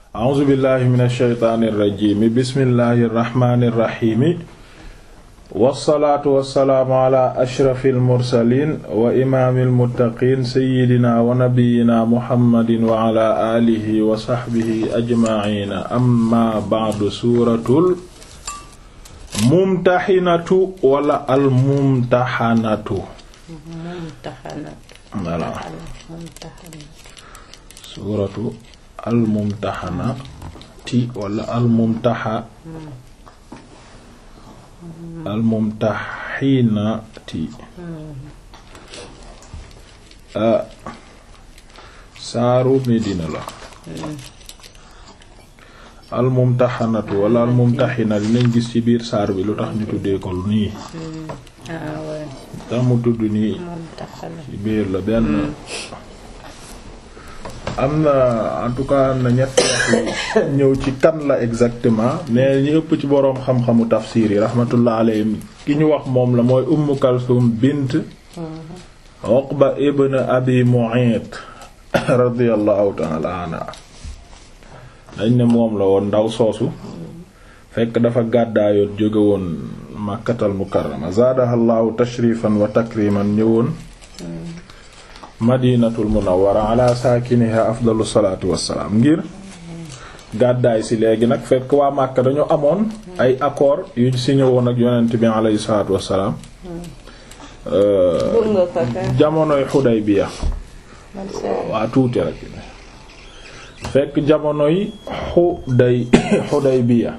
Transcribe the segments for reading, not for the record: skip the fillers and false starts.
a'uuzu billahi minash shaytaanir rajiim bismillahir rahmaanir rahiim wassalaatu wassalaamu ala ashrafil mursaliin wa imaamil muttaqiin sayyidina wa nabiyyina muhammadin wa ala aalihi wa sahbihi ajma'iin amma ba'du suuratul mumtahinatu wala al mumtahanatu voilà suuratu al mumtahanati wala al mumtahinati saaru Medina la al mumtahanatu wala al mumtahina dinañ gis ci biir saar bi lu tax ñu tuddee ko nii tax mu tudd nii ci biir la benn am na en tout cas am na ñett ñëw ci kan la exactement mais ñu ëpp ci boroom xam-xamu tafsir yi rahmatullah alayhim ki ñu wax moom la mooy Umm Kalthum bint Uqba ibn Abi Mu'ayt radiyallahu ta'ala anha dañ ne moom la woon ndaw soosu fekk dafa gàddaayoon jóge woon Makkatal Mukarrama zaadahallahu tashrifan wa takriman ñëwoon Madinatul Munawwara ala saakiniha afdalu salaatu wassalaam ngir gàddaay si léegi nag fekk waa Makka dañu amoon ay accord yu signé woon ak yonent bi alayhi salaatu wassalaam jamonoy Hudaybiya waa tuuti rek fekk jamonoy Hudaybiya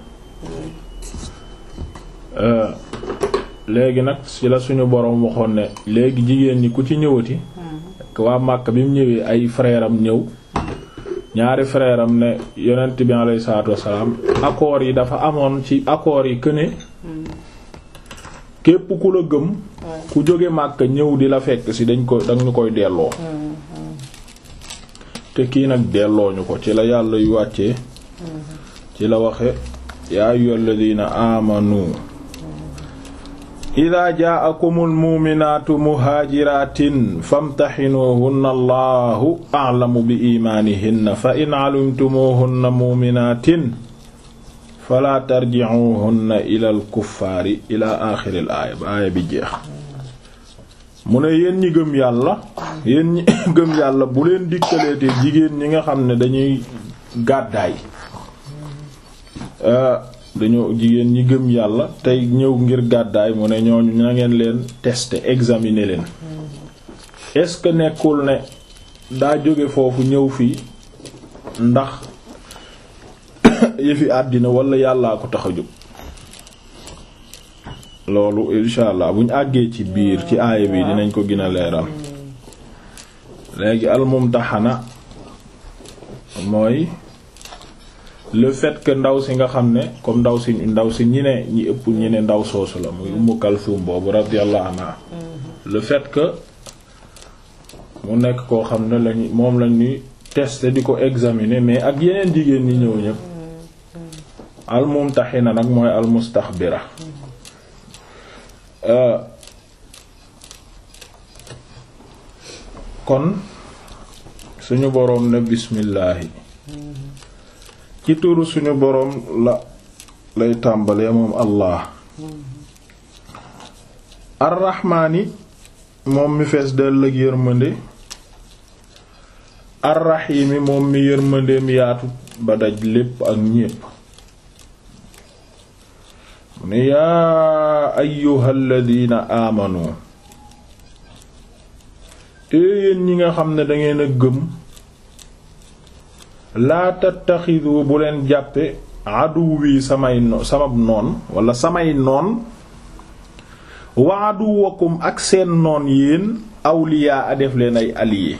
léegi nag ci la suñu boroom waxoon ne léegi jigéen ñi ku ci ñëwati waa Makka bi mu ñëwee ay frère am ñëw ñaari frère am ne yonent bi alayhi salaatu wassalaam accords yi dafa amoon ci accords yi que ne képp ku la gëm ku jóge Makka ñëw di la fekk ci dañu koy delloo te kii nag delloo ñu ko ci la yàlla yu wàccee ci la waxe yaa ayyuhal ladina amanu ida jaakumul mu'minaatu muhaajiraatin famtahinuhunna allahu a'lamu bi imaanihinna fa in 'alimtumuhunna mu'minaatin fala tarji'uhunna ilal kuffaari ila aaxiril aaya ba aaya bi jeex mu ne yéen ñi gëm yàlla bu leen dikkaleete jigéen ñi nga xam ne dañuy gàddaay jigéen ñi gëm yàlla tey ñëw ngir gàddaay mu ne ñooñu na ngeen leen tester examiner leen est-ce que nekkul ne daa jóge foofu ñëw fii ndax yëfi àddina wala yàllaa ko tax a jóg loolu insha allah buñ àggee ci biir ci aaya bi dinañ ko gën a leeral léegi al-mumtahana mooy le fait que ndaw si nga xam ne comme ndaw si ñi ëpp ñi ne ndaw soosu la muy Umm Kalthum boobu radiyallahu anha le fait que mu nekk koo xam ne moom lañuy tester di ko examiner mais ak yeneen jigéen ñi ñëw ñëpp al mumtahina nag mooy al mustaxbira kon suñu boroom ne bismillaahi ci turu suñu boroom lay tàmbalee moom Allah arrahmaani moom mi fees dell ak yërmande arrahiimi moom mi yërmandeem yaatu ba daj lépp ak ñépp mu ne yaa ayyuhal ladina amanu yéen ñi nga xam ne dangeen a gëm laa tattaxidu bu leen jàppe aduwwi samay noon wala samay noon wa aduwakum ak seen noon yéen awliyaa a def leen ay alliés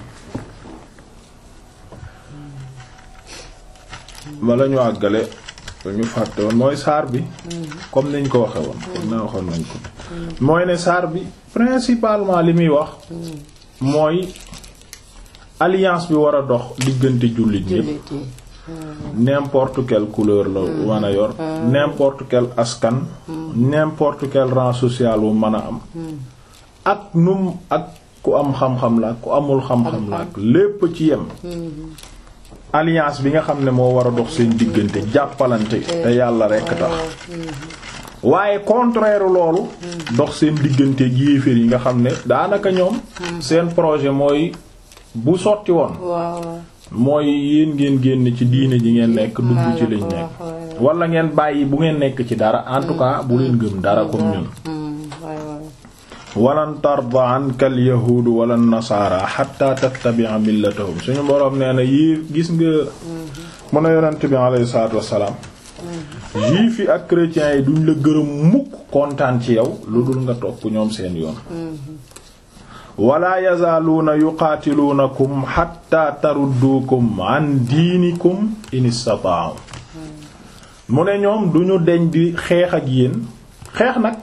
bala ñu àggale ñu fàtte woon mooy saar bi comme niñ ko waxe woon comme na waxoon nañ ko mooy ne saar bi principalement li muy wax mooy alliance bi war a dox diggante jullit ñépp n'importe quelle couleur la mën a yor n'importe quel askan n'importe quel rang social bu mën a am ak ku am xam-xam la ak ku amul xam-xam la ak lépp ci yem alliance bi nga xam ne moo war a dox seen diggante jàppalante te yàlla rekk tax waaye contraire loolu dox seen diggante yéeféer yi nga xam ne daanaka ñoom seen projet mooy bu sotti woon mooy yéen ngeen génn ci diine ji ngeen nekk dugg ci liñ nekk wala ngeen bàyyi bu ngeen nekk ci dara en tout cas bu leen gëm dara comme ñun walan tarda anka al yahuud wala nasaara hatta tattabi'a millatahum suñu boroom nee na yi gis nga mën a yonent bi alayhi salaatu wassalaam juif yi ak chrétiens yi duñ la gërëm mukk kontaan ci yow lu dul nga topp ñoom seen yoon wala yazaaluuna yuqaatiluunakum hatta tarudduukum an diinikum in istata'u mu ne ñoom duñu deñ di xeex ak yéen xeex nag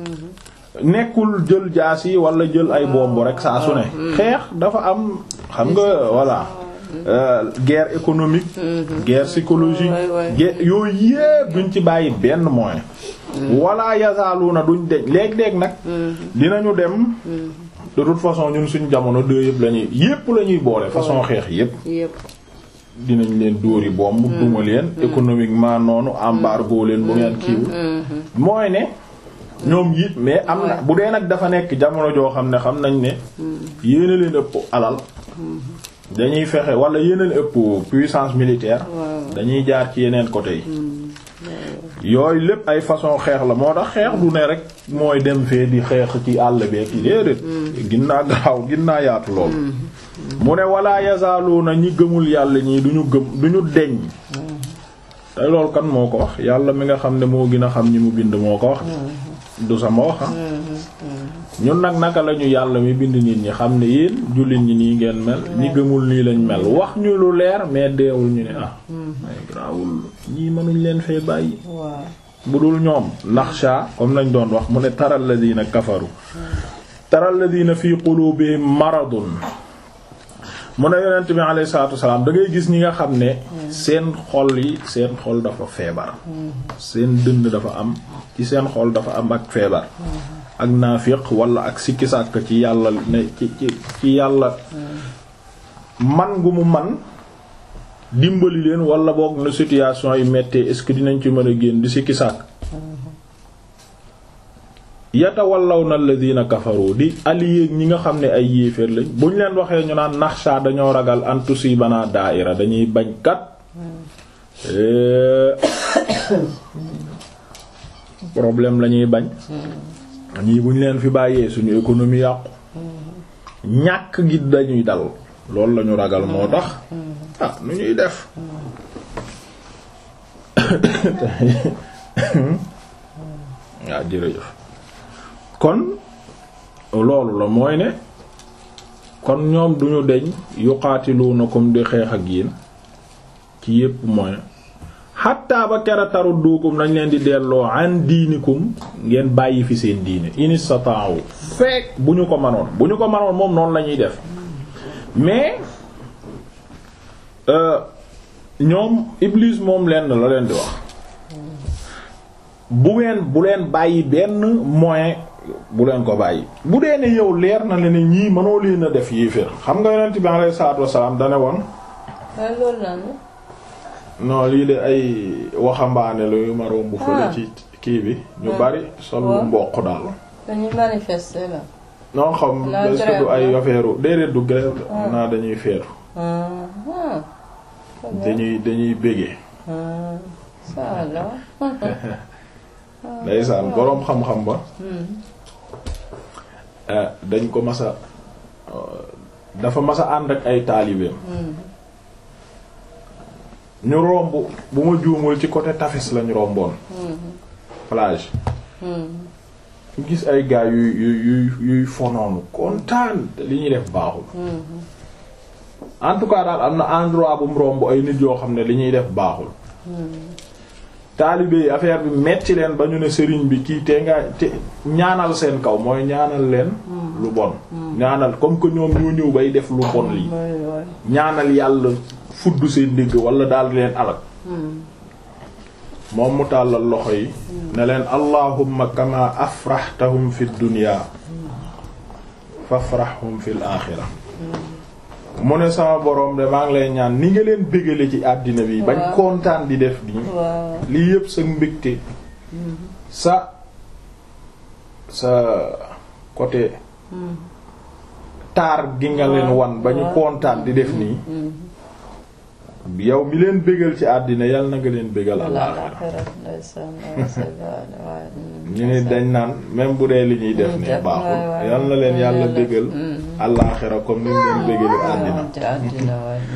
nekkul jël jaasi wala jël ay bomb rek saa su ne xeex dafa am xam nga voilà guerre économique guerre psychologique yooyu yépp duñ ci bàyyi benn moyen wala yazaaluuna duñ deñ léeg-léeg nag dinañu dem de toute façon ñun suñ jamono deux yépp lañuy boole façon xeex yépp dinañ leen dóori bomb duma leen économiquement noonu embargo leen bu ngeen kiiwul mooy ne ñoom it mais am na bu dee nag dafa nekk jamono joo xam ne xam nañ ne yéena leen ëpp alal dañuy fexe wala yéena leen ëpp puissance militaire dañuy jaar ci yeneen côté yi yooyu lépp ay façon xeex la moo tax xeex du ne rek mooy dem fee di xeex ci àll beek yi déedéet ginnaa gaaw ginnaa yaatu lool mu ne wala yazaaluuna ñi gëmul yàlla ñii duñu deñ te loolu kan moo ko wax yàlla mi nga xam ne moo gën a xam ñi mu bind moo ko wax du sama wax ñun nag naka lañu yàlla mi bind nit ñi xam ne yéen jullit ñi nii ngeen mel ñi gëmul nii lañ mel wax ñu lu leer mais deewul ñu ne may grawul ñii mënuñ leen fee bàyyi bu dul ñoom naxsha comme lañ doon wax mu ne taral ladina kafaru taral ladina fi qulubihim maradun mu ne yonent bi alayhi salaatu wasalaam da ngay gis ñi nga xam ne seen xol dafa feebar seen dënd dafa am ci seen xol dafa am ak feebar ak naafiq wala ak sikki sàkk ci yàlla ne ci yàlla man gu mu man dimbali leen wala boog na situation yi mettee est-ce que dinañ ci mën a génn di sikki sàkk yatawallawna alladhina kafaru di allié ñi nga xam ne ay yéeféer lañ bu ñu leen waxee ñu naan naxsha dañoo ragal an tusibana daaira dañuy bañ kat problème lañuy bañ ñii bu ñu leen fi bàyyee suñu économie yàqu ñàkk gi dañuy dal loolu lañu ragal moo tax nu ñuy def waaw jërëjëf kon loolu la mooy ne kon ñoom duñu deñ yuqaatiluunakum di xeex ak yéen ci yépp mooy xatta ba kera taruddukum nañ leen di delloo an diinikum ngeen bàyyi fi seen diine inistata'u fekk bu ñu ko manoon moom noonu la ñuy def mais ñoom Iblis moom lenn la leen di wax bu leen bàyyi benn moyen bu leen ko bàyyi bu dee ne yow leer na la ne ñii mënoo leen a def yéeféer xam nga yonent bi alayhi salaatu wassalaam dane woon non lii de ay waxambaane la yu ma romb fële ci kii bi ñu bari sol lu mboq daal dañuy manifester la non xam est-ce que du ay affaire déedéet du grève naa dañuy feetu dañuy bégee ndeysaan boroom xam-xam ba dañ ko masa dafa masa ànd ak ay taalibeem ñu romb bu ma juumul ci côté tafis lañu romboon plage gis ay gars yuy fonoonu kontaan li ñuy def baaxul en tout cas daal am na endroit bu mu romb ay nit yoo xam ne li ñuy def baaxul taalibe yi affaire bi metti leen ba ñu ne sëriñ bi kii te nga te ñaanal seen kaw mooy ñaanal leen lu bon ñaanal comme que ñoom ñoo ñëw bay def lu bon lii ñaanal yàlla fudd seen ndigg wala daal leen alak moom mu tàllal loxo yi ne leen allahumma kama afrahtahum fi dunya fafrahhum fil axira mu ne sama borom de maa ngi lay ñaan ni nga leen bégale ci àddina bi bañ kontaan di def nii lii yépp sa mbégte sa côté taar gi nga leen wan ba ñu kontaan di def nii yow mi leen bégal ci àddina yal na nga leen bégal àllaxira ñu ne dañ naan même bu dee li ñuy def ne baaxul yal na leen yàlla bégal àllaxira comme ni mu leen bégali àddina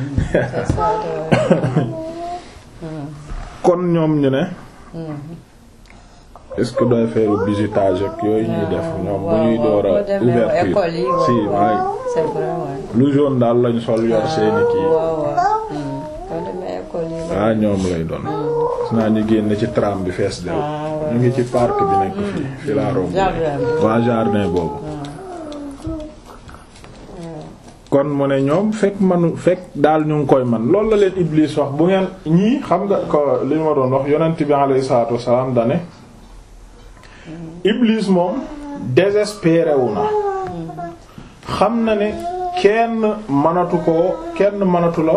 kon ñoom ñu ne est-ce que doy faire visitage ak yooyu ñuy def ñoom bu ñuy door a ouverture si waay lu jaune daal lañ sol yor seeni kii ah ñoom lay doon gis naa ñu génn ci tram bi fees del ñu ngi ci parc bi nekk fii la romb waa jardin boobu kon mu ne ñoom fekk daal ñu ngi koy man loolu la leen Iblis wax bu ngeen ñii xam nga ko li ma doon wax yonent bi alayhi salaatu wassalaam dane Iblis moom désespéré wu na xam na ne kenn mënatu la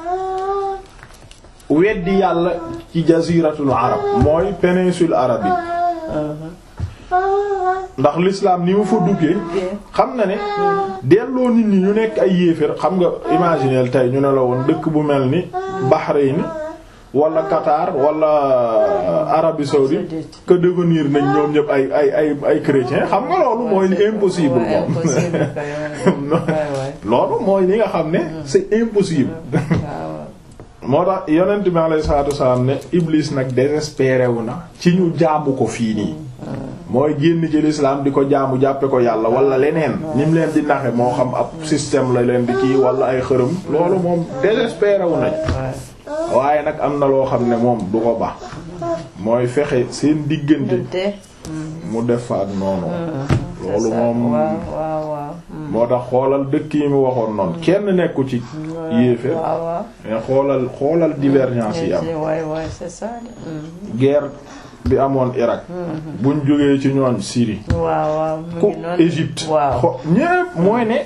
weddi yàlla ci jaziratul arab mooy péninsule arabique ndax l'islam ni mu fa duggee xam na ne delloo nit ñi ñu nekk ay yéeféer xam nga imagineel tey ñu ne la woon dëkk bu mel ni Bahreïn wala Qatar wala Arabie saoudite que devenir nañ ñoom ñëpp ay chrétiens xam nga loolu mooy li impossible moom loolu mooy li nga xam ne c'est impossible moo tax yonent bi alayhi salaatu wasallam ne Iblis nag désespéré wu na ci ñu jaamu ko fii nii mooy génn ci l'islam di ko jaamu jàppe ko yàlla wala leneen ni mu leen di naxe moo xam ab système la leen di kii wala ay xërëm loolu moom désespéré wu nañ waaye nag am na loo xam ne moom du ko baax mooy fexe seen diggante mu def fa ak noonu loolu moom moo tax xoolal dëkk yi mu waxoon noonu kenn nekku ci yéeféer mais xoolal divergence yi am guerre bi amoon Irak buñ jógee ci ñooñ Syrie ku Égypte ñépp mooy ne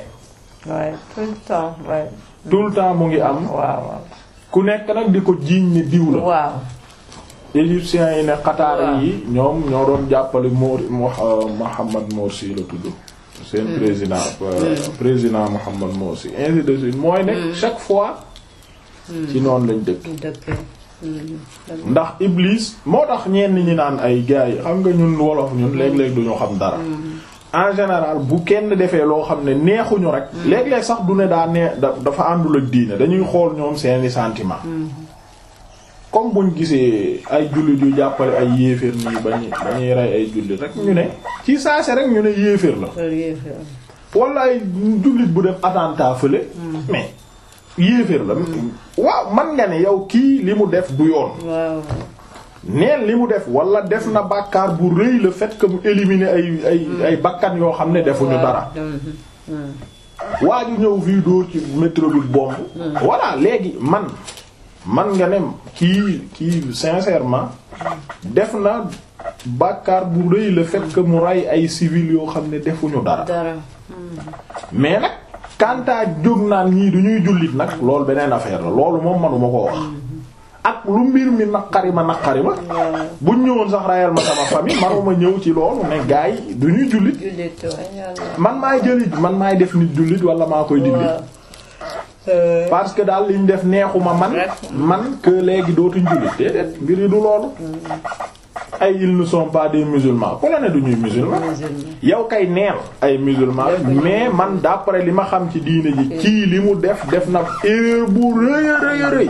tout le temps mu ngi am ku nekk nag di ko jiiñ ni diw la égyptiens yi ne Qatar yi ñoom ñoo doon jàppale Mohamed Morsi la tudd seen président Mohamed Morsi ainsi de suite mooy ne chaque fois ci noonu lañ dëkk ndax Iblis moo tax ñenn ñi naan ay gars yi xam nga ñun wolof ñun léeg-léeg duñu xam dara en général bu kenn defee loo xam ne neexuñu rek léeg-léeg sax du ne dafa àndul ak diine dañuy xool ñoom seeni sentiment comme buñ gisee ay jullit yu jàppale ay yéeféer nii bañuy rey ay jullit rek ñu ne ci saase rek ñu ne yéeféer la wala ay jullit bu def attentat fële mais yéeféer la waaw man nga ne yow kii li mu def du yoon neen li mu def wala def na bàkkaar bu rëy le fait que mu éliminer ay bakkan yoo xam ne defuñu dara waa ju ñëw fii dóor ci métro bi bombe voilà léegi man nga ne kii sincèrement def na bàkkaar bu rëy le fait que mu rey ay civils yoo xam ne defuñu dara mais nag kantaa jóg naan ñii du ñuy jullit nag loolu beneen affaire la loolu moom manuma ko wax ak lu mbir mi naqari ma buñ ñëwoon sax rayal ma sama famille manuma ñëw ci loolu mais gars yi du ñuy jullit man maay def nit jullit wala maa koy dindi parce que daal liñ def neexuma man que léegi dootuñ jullit déedéet mbir yi du loolu ay ils ne sont pas des musulmans ku la ne du ñuy musulman yow kay neel ay musulman mais man d'après li ma xam ci diine ji kii li mu def na erreur bu rëy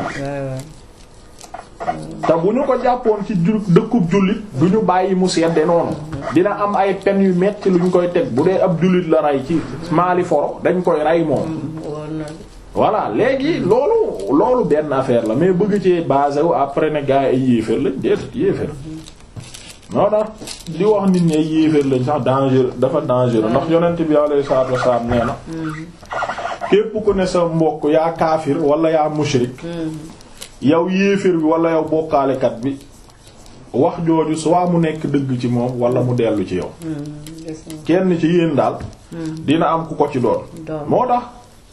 te bu ñu ko jàppoon ci dëkkub jullit du ñu bàyyi mu sedde noonu dina am ay peine yu metti lu ñu koy teg bu dee ab jullit la rey ci Mali foro dañ koy rey moom voilà léegi loolu benn affaire la mais bëgg ci basé wu après ne gars yi ay yéeféer lañ déedéet yéeféer non tax di wax nit ñi ay yéeféer lañ sax dafa dangereux ndax yonent bi alayhi salaatu wasallam nee na képp ku ne sa mbokk yaa kaafir wala yaa mushrik yow yéeféer bi wala yow bokkaalekat bi wax jooju soit mu nekk dëgg ci moom wala mu dellu ci yow kenn ci yéen daal dina am ku ko ci doon moo tax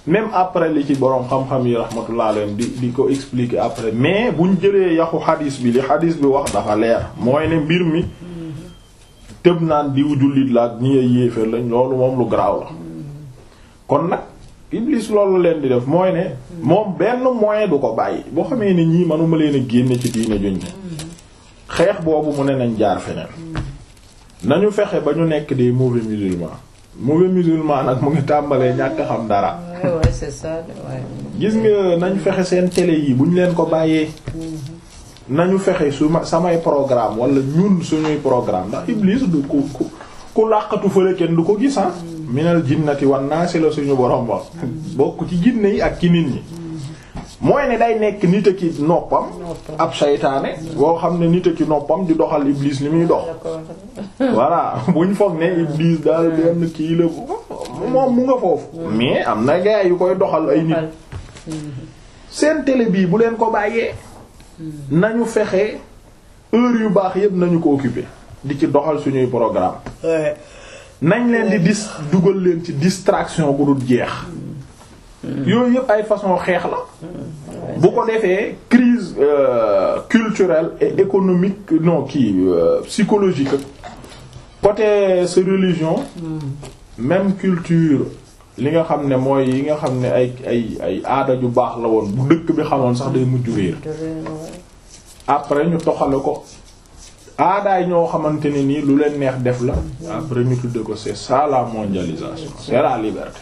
même après li ci boroom xam-xam yi rahmatullah alayhim di ko expliquer après, mais buñ jëlee yaxu xadiis bi li xadiis bi wax dafa leer mooy ne mbir mi tëb naan diw jullit la ak ñi ay yéeféer lañ loolu moom lu garaaw la. kon nag Iblis loolu leen di def mooy ne moom benn moyen du ko bàyyi boo xamee ne ñii manuma leen a génne ci diine juñ ne xeex boobu mu ne nañ jaar feneen nañu fexe ba ñu nekk des mauvais musulmans nag mu ngi tàmbalee ñàkk xam dara. Ouais, c'est ça. gis nga nañ fexe seen télé yi bu ñu leen ko bàyyee nañu fexe samay programme wala ñun suñuy programme ndax Iblis du ku làqatu fële kenn du ko gis ah. minal jinnati wan naasi la suñu borom wax bokk ci jinne yi ak ci nit ñi mooy ne day nekk nit a ki noppam ab saytaane boo xam ne nit a ki noppam di doxal Iblis li muy dox voilà buñ foog ne Iblis daal benn kii la moom mu nga foofu mais am na gaa yu koy doxal ay nit seen télé bii bu leen ko bàyyee nañu fexe heure yu baax yépp nañu ko occuper di ci doxal suñuy programme nañ leen di dugal leen ci distraction bu dul jeex yooyu yëpp ay façon xeex la bu ko defee crise culturelle et économique non psychologique côté sa religion même culture li nga xam ne mooy yi nga xam ne ay aada ju baax la woon bu dëkk bi xamoon sax day mujj réer après ñu toxale ko aadaay ñoo xamante ne nii lu leen neex def la après ñu tudde ko c'est ça la mondialisation c'est la liberté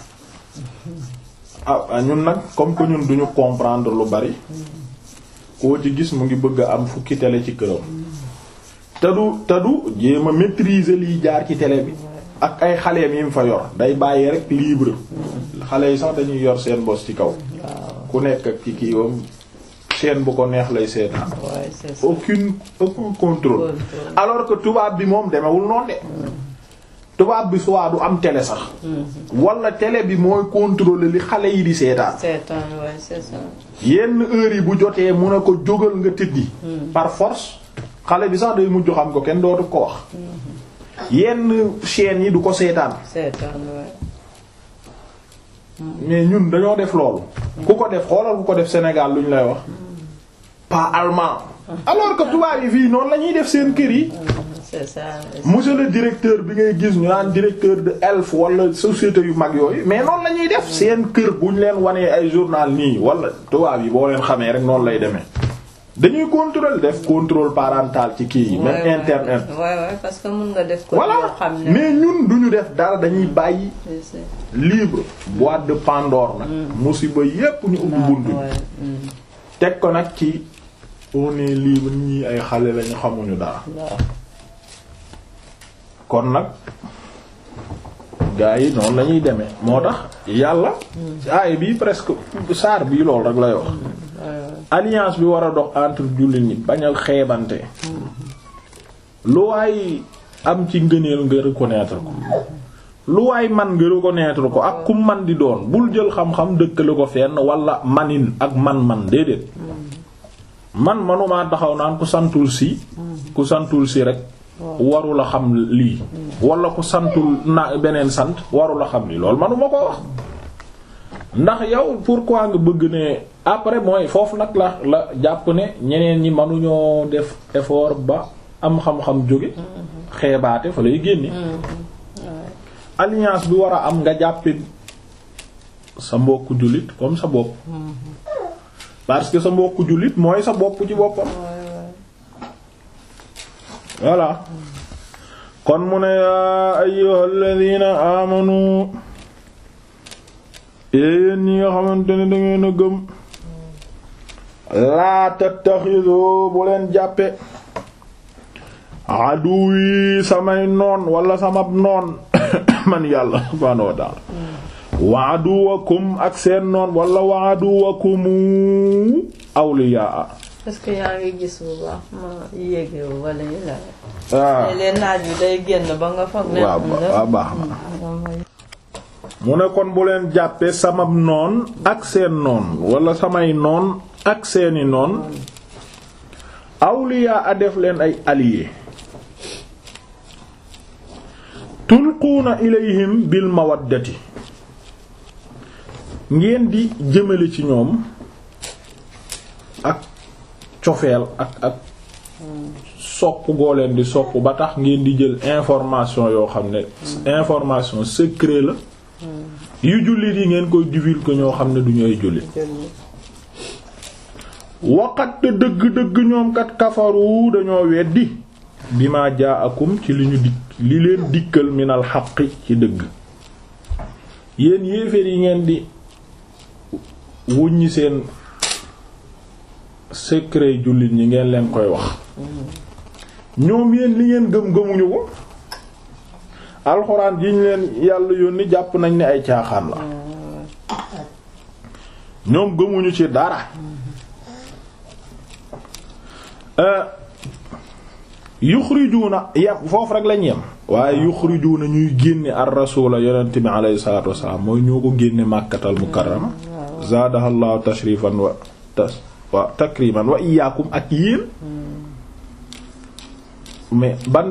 ñun nag comme que ñun duñu comprendre lu bari koo ci gis mu ngi bëgg a am fukki télé ci këram te du jéem a maîtriser liy jaar ci télé bi ak ay xaleem yi mu fa yor day bàyyi rek libre xale yi sax dañuy yor seen bos ci kaw ku nekk ak ci kii wam chaîne bu ko neex lay seetaan aucun contrôle alors que tubaab bi moom demewul noonu de tubaab bi soit du am télé sax wala télé bi mooy contrôler li xale yi di seetaan c'est ça yenn heure yi bu jotee mun a ko jógal nga tëddi par force xale bi sax day mujj xam ko kenn dootu ko wax yenn chaînes yi du ko seetaan mais ñun dañoo def loolu ku ko def xoolal ku ko def Sénégal lu ñu lay wax pas allemand alors que tubaab yi fii noonu la ñuy def seen kër yi c'est ça monsieur le directeur bi ngay gis ñu naan directeur de Elf wala société yu mag yooyu mais noonu la ñuy def seen kër bu ñu leen wanee ay journal nii wala tubaab yi boo leen xamee rek noonu lay demee dañuy contrôle parental ci kii yi même internet parce que mën nga def ko voilà mais ñun duñu def dara dañuy bàyyi libre boîte de Pandore nag musiba yépp ñu ubbi buntu teg ko nag ci on est libre ñii ay xale lañu xamuñu dara kon nag gaa yi noonu lañuy demee moo tax yàlla aay bii presque saar bii loolu rek lay wax alliance bi war a dox entre jullit ñi bañ a xeebante lu waay am ci ngëneel nga reconnaître ko lu waay man nga reconnaître ko ak ku man di doon bul jël xam-xam dëkkale ko fenn wala manin ak man déedéet manumaa taxaw naan ku santul si rek warula xam lii wala ku santul na beneen sant warula xam lii loolu manuma ko wax ndax yow pourquoi nga bëgg ne après mooy foofu nag la jàpp ne ñeneen ñi mënuñoo def effort ba am xam-xam jóge xeebaate fa lay génne alliance bi war a am nga jàppe sa mbokku jullit comme sa bopp parce que sa mbokku jullit mooy sa bopp ci boppam voilà kon mu ne yaa ayyuhal ladina amanu yéen ñi nga xamante ne da ngeen a gëm laa tattaxidu bu leen jàppe aduwi samay noon wala samab noon man yàlla subhaanahu wa ta'ala wa aduwakum ak seen noon wala wa aduwakumu awliyaa parce que yaa ngi gis bu baax ma yéege wala yi la leen naaj bi day génn ba nga foog ne waaw baax na mu ne kon bu leen jàppee samab noon ak seen noon wala samay noon ak seeni noon awliyaa a def leen ay alliés tulquuna ilayhim bil mawaddati ngeen di jëmale ci ñoom ak cofeel ak sopp goo leen di sopp ba tax ngeen di jël information yoo xam ne information secret la yu jullit yi ngeen koy divulguer ñoo xam ne du ñooy jullit waqat te dëgg-dëgg ñoom kat kafaru dañoo weddi bi ma jaakum ci li leen dikkal minal xaqi ci dëgg yéen yéeféer yi ngeen di wuññi seen secret jullit ñi ngeen leen koy wax ñoom yéen li ngeen gëmuñu ko alxuraan ji ñu leen yàlla yónni jàpp nañ ne ay caaxaan la ñoom gëmuñu ci dara yuxrijuuna yem foofu rek lañ yem waaye yuxrijuuna ñuy génne ar rasula yonent bi alayhi salaatu wassalaam mooy ñoo ko génne màkkatal mukarrama zaadahallahu tashrifan wa takriman wa iyaakum ak yéen mais ban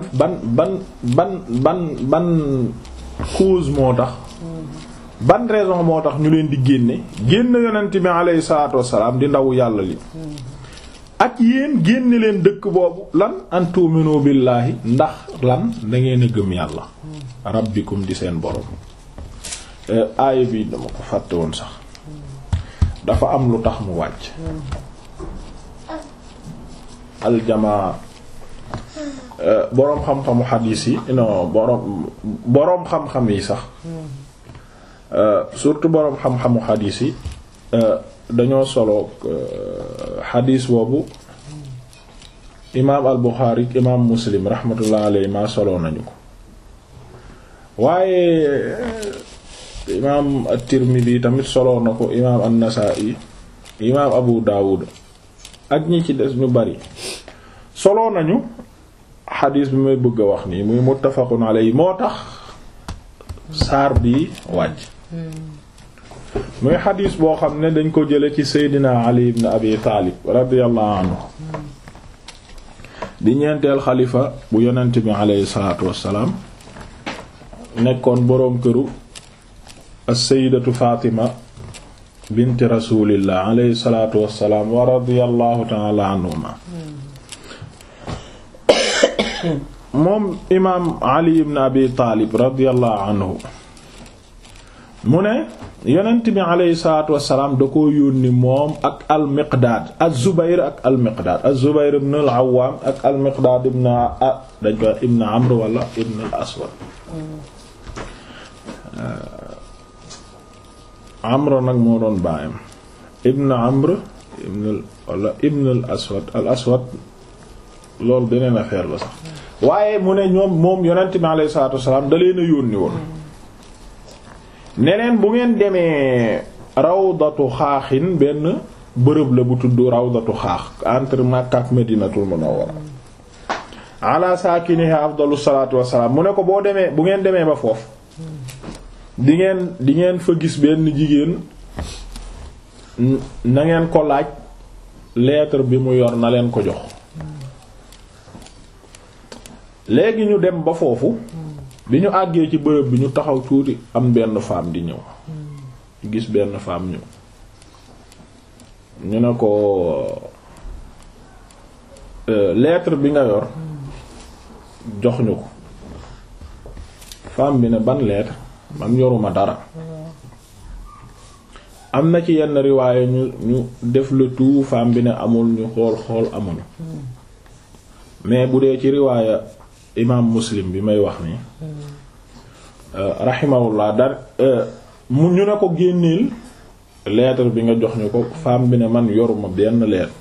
cause moo tax ban raison moo tax ñu leen di génne yonent bi alayhi salaatu wassalaam di ndawu yàlla li ak yéen génne leen dëkk boobu lan an tu'minu billaahi ndax lan da ngeen a gëm yàlla rabbikum di seen borom aaya bi dama ko fàtte woon sax dafa am lu tax mu wàcc aljamaa boroom xam-xamu xadiis yi non boroom xam-xam yi sax surtout boroom xam-xamu xadiis yi dañoo solo xadiis boobu imaam al Buxaari imaam Muslim rahmatullah alayhi ma solo nañu ko waaye imaam at-Tirmidhi tamit solo na ko imaam an-Nasaa'i imaam Abu Daawud ak ñi ci des ñu bari solo nañu xadiis bi may bëgg a wax nii muy muttafaqun alayhi moo tax saar bi wàcc muy xadiis boo xam ne dañ ko jële ci Seydina Ali ibn Abi Taalib radiyallahu anhu di ñeenteel xalifa bu yonent bi alayhi salaatu wassalaam nekkoon boroom këru as-sayyidatu Fatima bint rasulillah alayhi salaatu wassalaam wa radiyallahu ta'ala anhuma moom imaam Ali ibn Abi Taalib radiyallahu anhu mu ne yonent bi alayhi salaatu wassalaam da ko yónni moom ak al-Miqdaad az-Zubayr ak al-Miqdaad az-Zubayr ibn al-Awwaam ak al-Miqdaad ibn dañ ko ibn Amr wala ibn al-Aswad Amr nag moo doon baayam ibn Amr ibn al-Aswad al-Aswad loolu beneen affaire la sax waaye mu ne moom yonent bi alayhi salaatu wassalaam da leen a yónni woon neneen bu ngeen demee rawdatu xaaxin benn bërëb la bu tudd rawdatu xaax entre Makka ak Madinatul Munawwara ala saakiniha afdalu salaatu wassalaam mu ne ko bu ngeen demee ba foofu di ngeen fa gis benn jigéen na ngeen ko laaj lettre bi mu yor na leen ko jox léegi ñu dem ba foofu bi ñu àggee ci bërëb bi ñu taxaw tuuti am benn femme di ñëw gis benn femme ñëw ñu ne ko lettre bi nga yor jox ñu ko femme bi ne ban lettre man yoruma dara am na ci yenn riwaaye ñu def le tout femme bi ne amul ñu xool amuñu mais bu dee ci riwaaya imaam Muslim bi may wax ni rahimahullah ñu ne ko génneel lettre bi nga jox ñu ko femme bi ne man yoruma benn lettre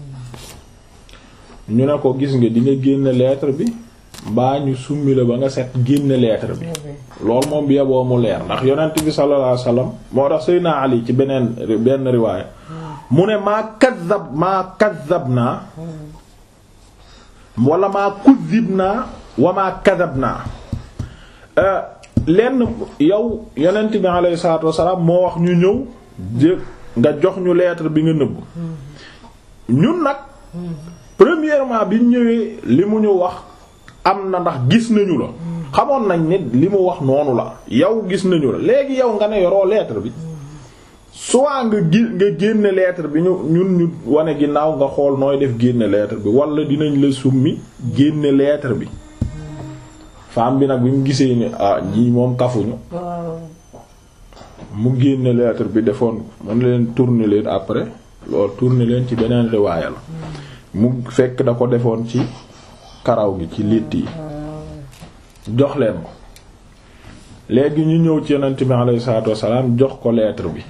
ñu ne ko gis nga di nga génne lettre bi mbaa ñu summi la ba nga set génne lettre bi loolu moom bi yeboo mu leer ndax yonent bi sallallahu alayhi wasallam moo tax Seydina Ali ci benn riwaaya mu ne maa kazzab naa wala maa kuzzib naa wa maa kadab naa lenn yow yonent bi alayhi salaatu wassalaam moo wax ñu ñëw nga jox ñu lettre bi nga nëbb ñun nag premièrement bi ñëwee li mu ñu wax am na ndax gis nañu la xamoon nañ ne li mu wax noonu la yow gis nañu la léegi yow nga ne yoroo lettre bi soit nga génne lettre bi ñun ñu wane ginnaaw nga xool nooy def génne lettre bi wala dinañ la summi génne lettre bi. femme bi nag bi mu gisee ni ñii moom kafuñu. mu génne lettre bi defoon mën leen tourner leen après loolu tourner leen ci beneen riwaaya la. mu fekk da ko defoon ci karaw gi ci litt yi. jox leen ko. léegi ñu ñëw ci yonent bi alayhi salaatu wassalaam jox ko lettre bi.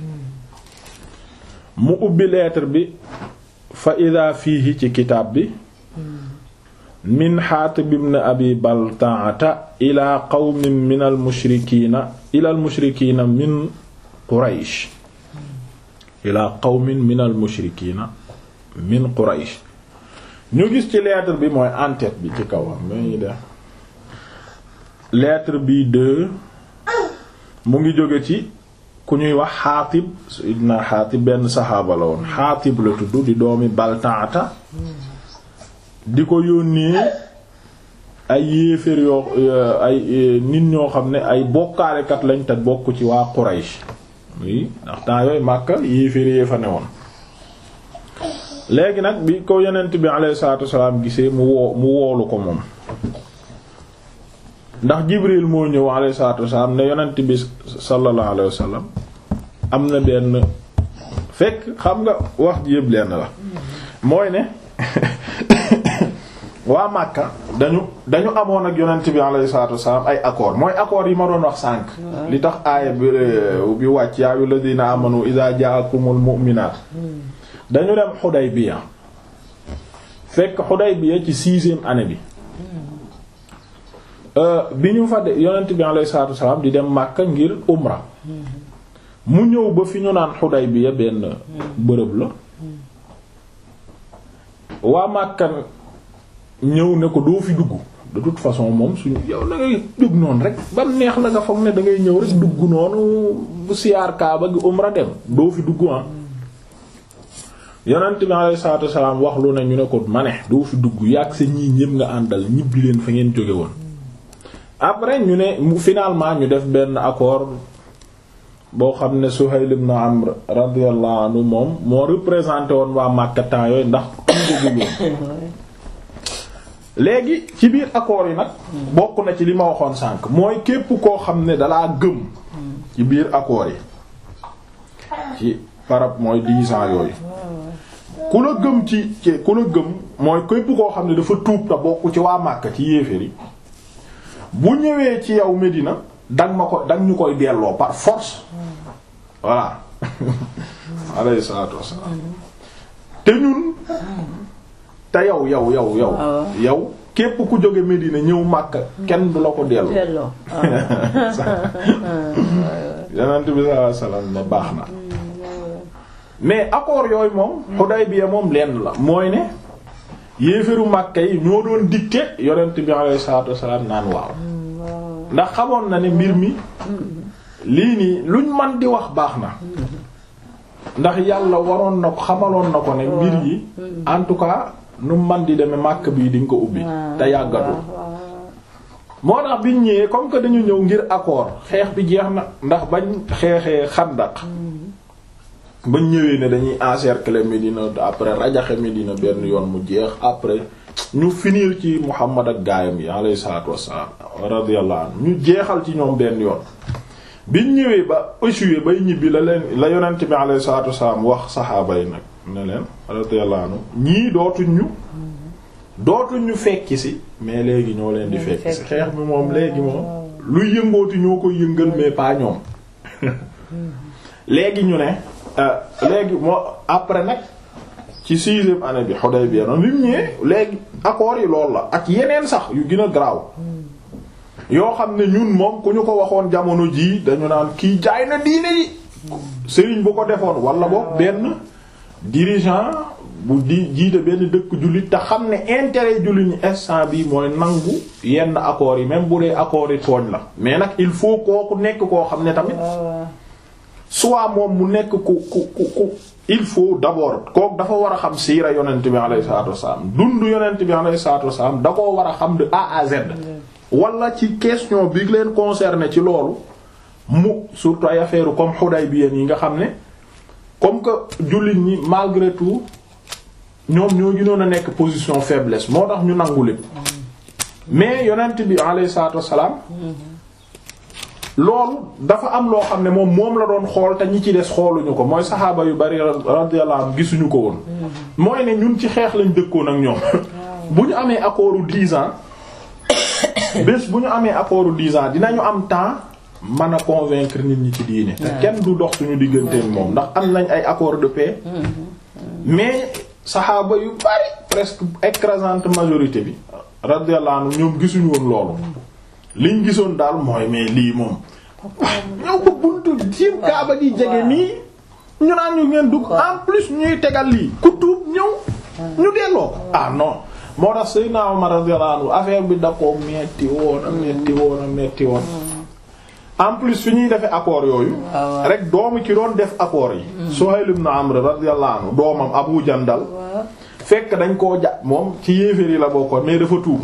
mu ubbi lettre bi fa ida fiihi ci kitaab bi. min Haatib ibn Abi Baltaata ila qawmin minal mushrikiina ilal mushrikiina min Quraysh. ila qawmin minal mushrikiina min Quraysh. ñu gis ci lettre bi mooy en-tête bi ci kaw am ñu def lettre bi mu ngi jóge ci ku ñuy wax Haatib sayyidina Haatib benn saxaaba la woon Haatib la tudd di doomi Baltaata di ko yónnee ay yéeféer yoo ay nit ñoo xam ne ay bokkaalekat lañ te bokk ci waa Quraysh oui ndax temps yooyu Makka yéeféer yee fa ne woon léegi nag bi ko yonent bi alayhi salaatu wassalaam gisee mu woolu ko moom ndax Jibril moo ñëw alayhi salaatu wassalaam ne yonent bi sallallahu alayhi wasallam am na benn fekk xam nga wax ji yëpp lenn la mooy ne waa Makka dañu amoon ak yonent bi alayhi salaatu wassalaam ay accord mooy accord yi ma doon wax sànq li tax aaya bi wàcc yaa ayyuhal ladina amanu idha ja'akumul mu'minaat dañu dem Hudaybiya fekk Hudaybiya ci 6e année bi bi ñu fa de yonent bi alayhi salaatu wassalaam di dem Makka ngir umra mu ñëw ba fi ñu naan Hudaybiya benn bërëb la waa Makka ñëw ne ko doo fi dugg de toute façon moom suñu yow da ngay dugg noonu rek ba neex la nga foog ne da ngay ñëw rek dugg noonu bu siyaar Kaaba gi umra dem doo fi dugg yonent bi alayhi salaatu wassalaam wax lu ne ñu ne ko ma ne doo fi dugg yàgg sa ñii ñépp nga àndal ñibbi leen fa ngeen jóge woon après ñu ne finalement ñu def benn accord boo xam ne Suhayl ibn Amr radiyallahu anhu moom moo représenté woon waa Makka temps yooyu ndax léegi ci biir accords yi nag bokk na ci li ma waxoon sànq mooy képp koo xam ne dalaa gëm ci biir accords yi ci parab mooy 10 ans yooyu ku la gëm ku la gëm mooy képp koo xam ne dafa tuub te bokk ci waa Makka ci yéeféer yi bu ñëwee ci yow Medina dang ñu koy delloo par force voilà alayhi salaatu wassalaam te ñun te yow képp ku jóge Medina ñëw Makka kenn du la ko delloo yonent bi sallallahu alayhi wasallam ne baax na mais accord yooyu moom Hudaybiya moom lenn la mooy ne yéeferu Makka yi ñoo doon dicter yonent bi alayhi salaatu wassalaam naan waaw ndax xamoon na ne mbir mi lii nii luñ man di wax baax na ndax yàlla waroon na ko xamaloon na ko ne mbir yi en tout cas nu man di demee Makka bii di nga ko ubbi te yàggatu moo tax biñ ñëwee comme que dañu ñëw ngir accord xeex bi jeex na ndax bañ xeexee Xandaq bañ ñëwee ne dañuy encercler Médina après rajaxe Médina benn yoon mu jeex après ñu finir ci Muhammad ak gaayam yi alayhi salaatu wassalaam radiyallahu anhu ñu jeexal ci ñoom benn yoon biñ ñëwee ba échoué bay ñibbi la yonent bi alayhi salaatu wassalaam wax saxaaba yi nag ne leen radiyallahu anhu ñii dootuñ ñu fekki si mais léegi ñoo leen di fekki si xeex bi moom léegi moom luy yëngooti ñoo koy yëngal mais pas ñoom léegi ñu ne léegi moo après nag ci 6e année bi Hudaybiya noonu lim ñëwee léegi accords yi loolu la ak yeneen sax yu gën a garaaw yoo xam ne ñun moom ku ñu ko waxoon jamono jii dañu naan kii jaay na diine yi sëriñ bu ko defoon wala boog benn dirigeant bu jiite benn dëkk jullit te xam ne intérêt jullit ñi instant bi mooy nangu yenn accords yi même bu dee accords yi tooñ la mais nag il faut kooku nekk koo xam ne tamit soit moom mu nekk ku il faut d'abord kooku dafa war a xam siira yonent bi alayhi salaatu wassalaam dund yonent bi alayhi salaatu wassalaam da koo war a xam de A à Z wala ci question bi leen concerné ci loolu mu surtout ay affaire comme Hudaybiya yi nga xam ne comme que jullit ñi malgré tout ñoom ñoo gënoon a nekk position faiblesse moo tax ñu nangu lépp mais yonent bi alayhi salaatu wassalaam loolu dafa am loo xam ne moom la doon xool te ñi ci des xooluñu ko mooy saxaaba yu bari radiyallahu anhum gisuñu ko woon mooy ne ñun ci xeex lañ dëkkoon ak ñoom bu ñu amee accordu 10 ans bés bu ñu amee accordu 10 ans dinañu am temps mën a convaincre nit ñi ci diine te kenn du dox suñu digganteen moom ndax am nañ ay accord de paix mais saxaaba yu bari presque écrasante majorité bi radiyallahu anhum ñoom gisuñu woon loolu liñ gisoon daal mooy mais lii moom ñëw ba buntu jiim kaaba gi jege nii ñu naan ñu ngeen dugg en plus ñuy tegal lii ku tuub ñëw ñu delloo ko ah non moo tax Seydina Omar radiyallahu anhu affaire bi da ko metti woon en plus fi ñuy defee accord yooyu rek doomu ki doon def accord yi Suhayl ibn Amr radiyallahu anhu doomam Abu Jandal fekk dañ koo moom ci yéeféer yi la bokkoon mais dafa tuub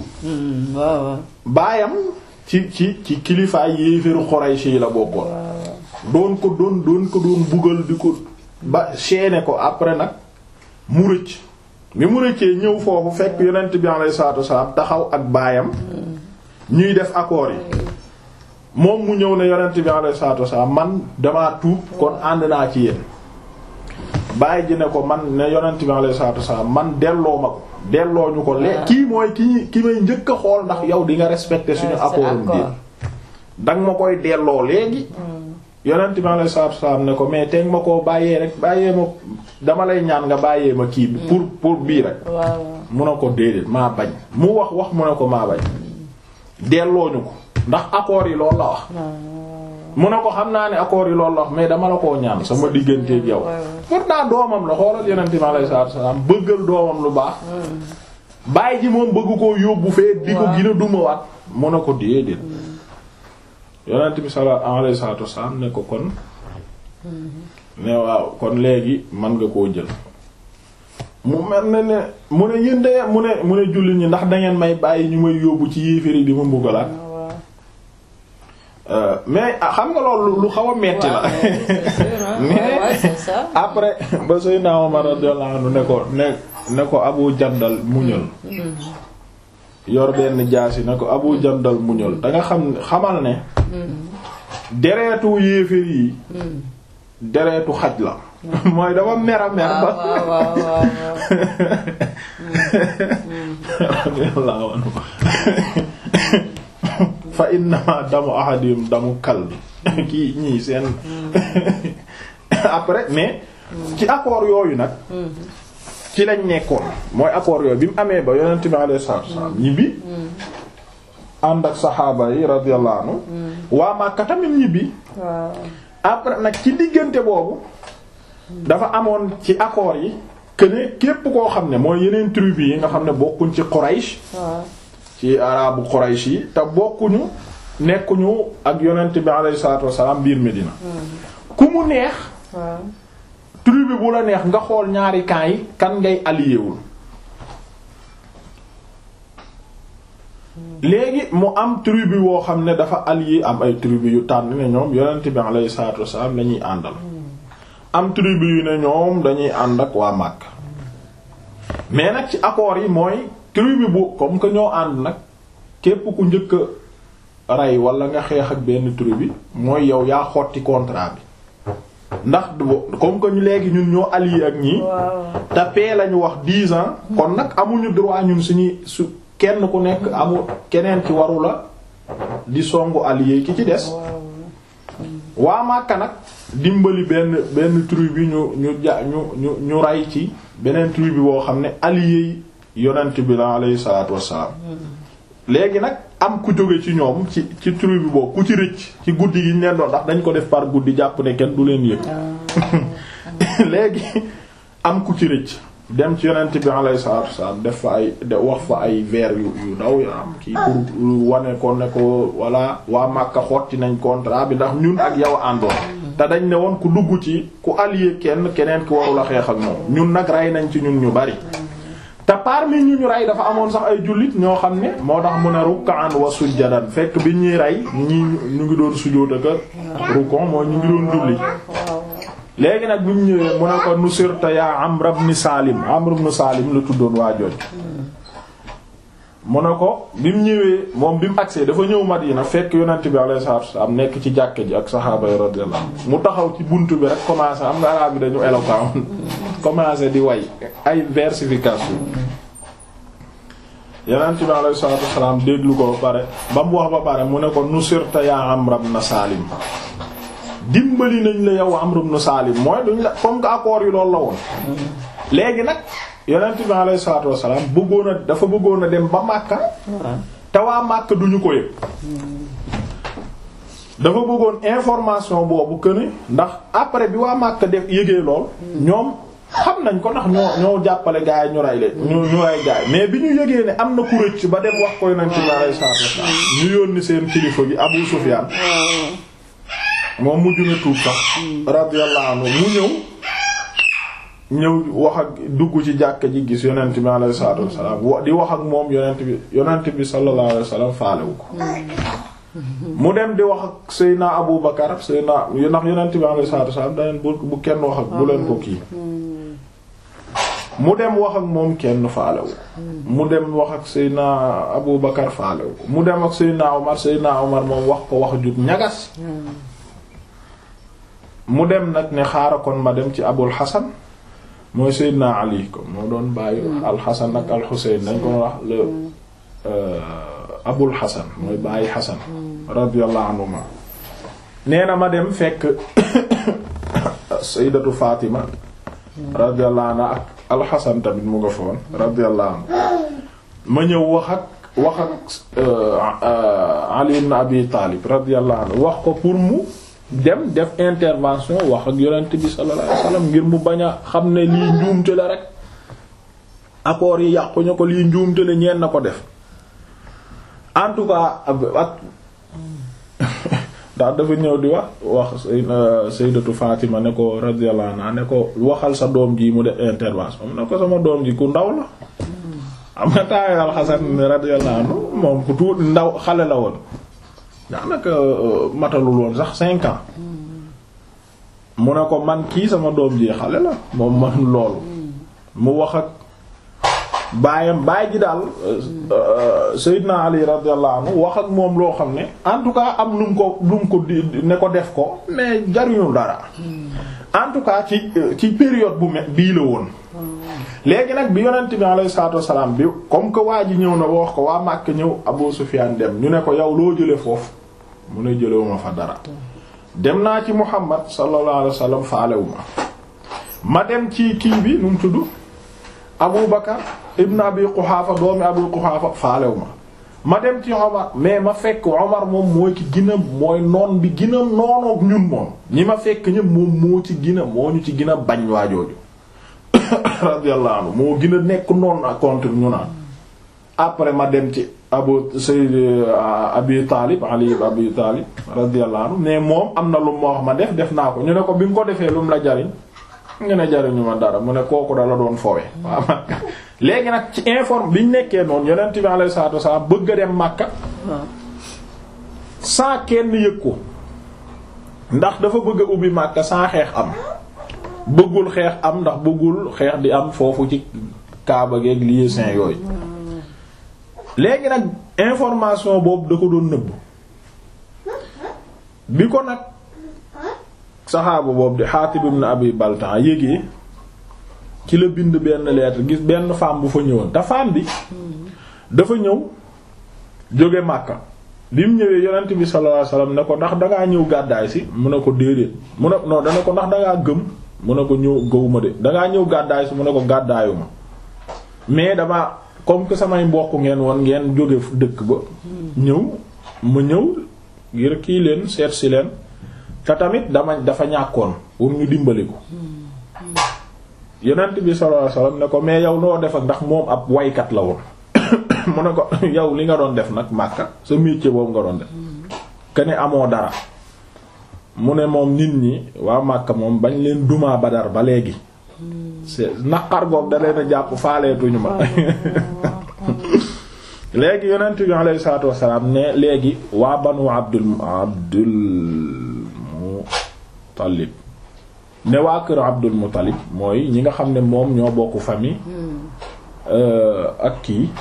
baayam ci kilifaay yéeféeru Quraysh yi la bokkoon doon ko buggal di ko ba chaîner ko après nag mu rëcc bi mu rëccee ñëw foofu fekk yonent bi alayhi salaatu wasallam taxaw ak baayam ñuy def accord yi moom mu ñëw ne yonent bi alayhi salaatu wasallam man damaa tuub kon ànd naa ci yéen bàyyi ji ne ko man ne yonent bi alayhi salaatu wasallam man delloo ma ko delloo ñu ko kii mooy ki may njëkk a xool ndax yow di nga respecter suñu accord bi danga ma koy delloo léegi yonent bi alayhi salaatu wasallam ne ko mais teg ma koo bàyyee rek bàyyee ma dama lay ñaan nga bàyyee ma kii bi pour bii rek mu ne ko déedéet maa bañ mu wax mu ne ko maa bañ delloo ñu ko ndax accord yi loolu la wax mu ne ko xam naa ne accord yi loolu la wax mais dama la koo ñaan sama digganteeg yow pourtant doomam la xoolal yonent bi alayhi salaatu wasallam bëggal doomam lu baax bàyyi ji moom bëgg koo yóbbu fee di ko gën a dumawaat mu ne ko déedéet yonent bi alayhi salaatu wasallam ne ko kon ne waaw kon léegi mën nga koo jël mu mel ne mu ne yéen de mu ne jullit ñi ndax dangeen may bàyyi ñu may yóbbu ci yéeféri di ma mbugalaat mais xam nga loolu lu xaw a metti la mais après ba Seydina Omar radiyallahu anhu ne ko Abu Jandal muñal yor benn jaasi ne ko Abu Jandal muñal da nga xamal ne deretu yéeféer yi deretu xaj la mooy dafa mer a mer ba fa innama damu ahadim damu kalbi kii ñii seen après mais ci accord yooyu nag ci lañ nekkoon mooy accord yooyu bi mu amee ba yonent bi alayhi salaatu wasallam ñibbi ànd ak saxaaba yi radiyallahu anhu waa Makka tamit ñibbi après nag ci diggante boobu dafa amoon ci accord yi que ne képp koo xam ne mooy yeneen tribu yi nga xam ne bokkuñ ci Quraysh ci arabu Quraysh yi te bokkuñu nekkuñu ak yonent bi alayhi salaatu wassalaam biir Medina ku mu neex tribu bu la neex nga xool ñaari camps yi kan ngay allié wul léegi mu am tribu woo xam ne dafa allié am ay tribu yu tànn ne ñoom yonent bi alayhi salaatu wassalaam lañuy àndal am tribu yu ne ñoom dañuy ànd ak waa Makka mais nag ci accord yi mooy tribu bu comme que ñoo ànd nag képp ku njëkk a rey wala nga xeex ak benn tribu mooy yow yaa xotti contrat bi ndax comme que ñu léegi ñun ñoo allié ak ñii te paix lañu wax 10 ans kon nag amuñu droit ñun su kenn ku nekk amul keneen ci waru la di songu allié ki ci des waa Makka nag dimbali benn tribu ñu rey ci beneen tribu boo xam ne allié yi yonent bi la alayhi salaatu wassalaam léegi nag am ku jóge ci ñoom ci tribu boobu ku ci rëcc ci guddi gi ñu leen doon ndax dañ ko def par guddi jàpp ne kenn du leen yëg léegi am ku ci rëcc dem ci yonent bi alayhi salaatu wassalaam def fa wax fa ay vers yu ndaw ya am kii pour wane ko ne ko walla waa Makka xotti nañ contrat bi ndax ñun ak yow àndoon te dañ ne woon ku dugg ci ku allié keneen ki warula xeex ak moom ñun nag rey nañ ci ñun ñu bari te parmi ñu rey dafa amoon sax ay jullit ñoo xam ne moo tax mu ne ruk'an wa sujjadan fekk bi ñuy rey ñii ñu ngi doon sujjóot ak ruk'an mooy ñu ngi doon julli léegi nag bi mu ñëwee mu ne ko nusirta yaa Amr ibn Salim la tuddoon waa jooj mu ne ko bi mu ñëwee moom bi mu agsee dafa ñëw Madina fekk yonent bi alayhi salaatu wasallam nekk ci jàkka ji ak saxaaba yi radiyallahu anhu mu taxaw ci buntu bi rek commencé am nga araab bi dañu éloquent commencé di way ay versification yonent bi alayhi salaatu wasallam déglu ko ba pare ba mu wax ba pare mu ne ko nusirta yaa Amr ibn Salim dimbali nañ la yow Amr ibn Salim mooy duñ la comme que accord yi loolu la woon léegi nag yonent bi alayhi salaatu wassalaam dafa bëggoon a dem ba Makka te waa Makka duñu ko yëg dafa bëggoon information boobu que ni ndax après bi waa Makka def yëgee lool ñoom xam nañ ko ndax ñoo jàppale gaay yi ñu rey leen ñu rey gaay mais bi ñu yëgee ne am na ku rëcc ba dem wax ko yonent bi alayhi salaatu wassalaam ñu yónni seen kilifa gi Abu Sufyaan moom mujj na tuub sax radiyallahu anhu mu ñëw wax ak dugg ci jàkka ji gis yonent bi alayhi salaatu wassalaam di wax ak moom yonent bi sallallahu alayhi wasallam faalewu ko mu dem di wax ak Seydina Abu Bakar ndax yonent bi alayhi salaatu wassalaam daneen bu kenn wax ak bu leen ko kii mu dem wax ak moom kenn faalewu mu dem wax ak Seydina Abu Bakar faalewu ko mu dem ak Seydina Omar moom wax ko wax jut ñagas mu dem nag ne xaaral kon ma dem ci Abul Hasan mooy Seydina Ali ko moo doon bàyyi al-Hasan ak al-Husayn dañ ko wax le Abul Hasan mooy bàyyi Hasan radiyallahu anhuma nee na ma dem fekk Sayyidatu Fatima radiyallahu anha ak al-Hasan tamit mu nga foon radiyallahu anhu ma ñëw wax ak Ali ibn Abi Talib radiyallahu anhu wax ko pour mu dem def intervention wax ak yonent bi sallallahu alayhi wasallam ngir mu bañ a xam ne lii njuumte la rek accords yi yàquñu ko lii njuumte la ñeen na ko def en tout cas ak ndax dafa ñëw di wax Sayyidatu Fatima ne ko radiyallahu anha ne ko waxal sa doom ji mu def intervention mu ne ko sama doom ji ku ndaw la am nga taayal Hasan radiyallahu anhu moom ku tuuti ndaw xale la woon daanaka matalul woon sax 5 ans mu ne ko man kii sama doom ji xale la moom man loolu mu wax ak baay ji daal Seydina Ali radiyallahu anhu wax ak moom loo xam ne en tout cas am lu mu ko di ne ko def ko mais jariñul dara en tout cas ci période bii la woon léegi nag bi yonent bi alayhi salaatu wassalaam bi comme que waa ji ñëw na wax ko waa Makka ñëw Abu Sufyaan dem ñu ne ko yow loo jële foofu mu ne jëlewuma fa dara dem naa ci Muhammad sallallahu alayhi wasallam faalewuma ma dem ci kii bi nu mu tudd Abu Bakar ibn Abi Quhaafa doomi Abu Quhaafa faalewuma ma dem ci Omar mais ma fekk Omar moom mooy ki gën a mooy noon bi gën a noonook ñun moom ñi ma fekk ñëpp moom moo ñu ci gën a bañ waajooju radiyallahu anhu moo gën a nekk noonu ak contre ñu naan après ma dem ci Abi Talib Ali Abi Talib radiyallahu anhu mais moom am na lu ma wax ma def naa ko ñu ne ko bi nga ko defee lu mu la jariñ ñu ne jariñu ma dara mu ne kooku da la doon fowe waaw léegi nag ci bi ñu nekkee noonu yonent bi alayhi salaatu wasallam bëgg a dem Makka sans kenn yëg ko ndax dafa bëgg a ubbi Makka sans xeex am bëggul xeex am ndax bëggul xeex di am foofu ci Kaaba geek lieu saint yooyu léegi nag information boobu da ko doon nëbb bi ko nag saxaaba boobu di Xaatib ibn Abi Baltaa yégee ci la bind benn lettre gis benn femme bu fa ñëwoon te femme bi dafa ñëw jóge Makka bi mu ñëwee yonent bi sallallahu alayhi wasallam ne ko ndax dangaa ñëw gàddaay si mu ne ko déedéet mu ne non dana ko ndax dangaa gëm mu ne ko ñëw gëwuma de dangaa ñëw gàddaay si mu ne ko gàddaayuma mais dama comme que samay mbokk ngeen woon ngeen jóge dëkk ba ñëw ma ñëw ngir kii leen seet si leen te tamit dafa ñàkkoon pour ñu dimbali ko yonent bi sallallahu alayhi wasallam ne ko mais yow noo def ak ndax moom ab waykat la woon mu ne ko yow li nga doon def nag Makka sa métier boobu nga doon def kene amoo dara mu ne moom nit ñi waa Makka moom bañ leen dumaa Badar ba léegi c'est naqar goog da leen a jàpp faaleetuñu ma léegi yonent bi alayhi salaatu wassalaam ne léegi waa Banu Abdul Muttalib ne waa kër Abdul Muttalib mooy ñi nga xam ne moom ñoo bokk famille ak kii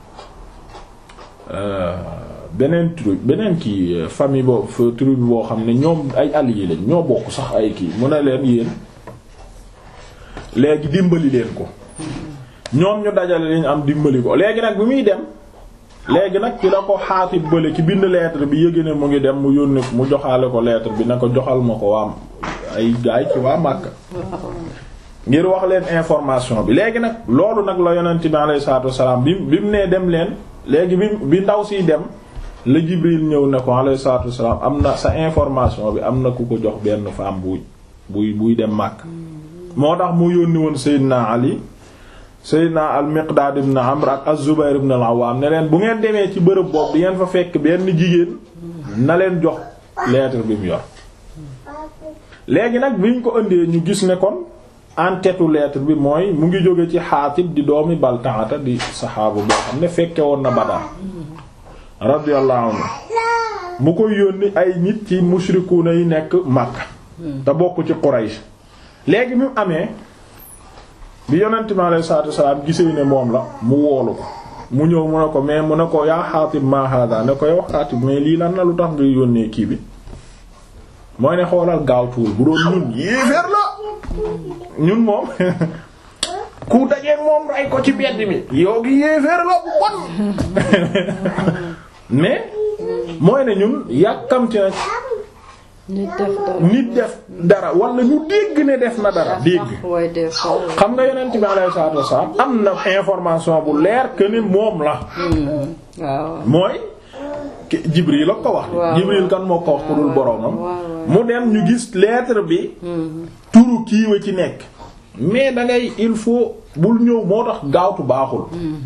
beneen kii famille boobu tribu boo xam ne ñoom ay alliés lañ ñoo bokk sax ay kii mu ne leen yéen léegi dimbali leen ko ñoom ñu dajale li ñu am dimbali ko léegi nag bi muy dem léegi nag ci la ko Xaatib bële ci bind lettre bi yëg ne mu ngi dem mu yónni mu joxaale ko lettre bi ne ko joxal ma ko waa ay gaay ci waa Makka ngir wax leen information bi léegi nag loolu nag la yonent bi alayhi salaatu wassalaam bi mu nee dem leen léegi bi ndaw siy dem la Jibril ñëw ne ko alayhi salaatu wassalaam am na sa information bi am na ku ko jox benn femme buy dem Makka moo tax mu yónni woon Seydina Ali Seydina al-Miqdaad ibn Amr ak az-Zubayr ibn al-Awwam ne leen bu ngeen demee ci bërëb boobu di ngeen fa fekk benn jigéen na leen jox lettre bi mu yor léegi nag biñ ko ëndee ñu gis ne kon en tête lettre bi mooy mu ngi jóge ci Xaatib di doomi Baltaata di saxaaba boo xam ne fekke woon na Badar radiyallahu anhu mu koy yónni ay nit ci mushrikuuna yi nekk Makka te bokk ci Quraysh léegi bi mu amee bi yonent mi alayhi salaatu wassalaam gisee ne moom la mu woolu ko mu ñëw mu ne ko mais mu ne ko yaa Xaatib ma hada ne ko yow Xaatib mais lii lan la lu tax nga yónnee kii bi mooy ne xoolal gaawtuwul bu doon ñun yéeféer la ñun moom ku dajee moom ray ko ci bedd mi yow gi yéeféer la bu bon mais mooy ne ñun yàkkamti na nit def dara wala ñu dégg ne def na dara dégg xam nga yonent bi alayhi salaatu wasallam am na information bu leer que ni moom la mooy Jibril la ko wax Jibril kan moo ko wax ku dul boroomam mu dem ñu gis lettre bi turu kiiwa ci nekk mais da ngay il faut bul ñëw moo tax gaawtu baaxul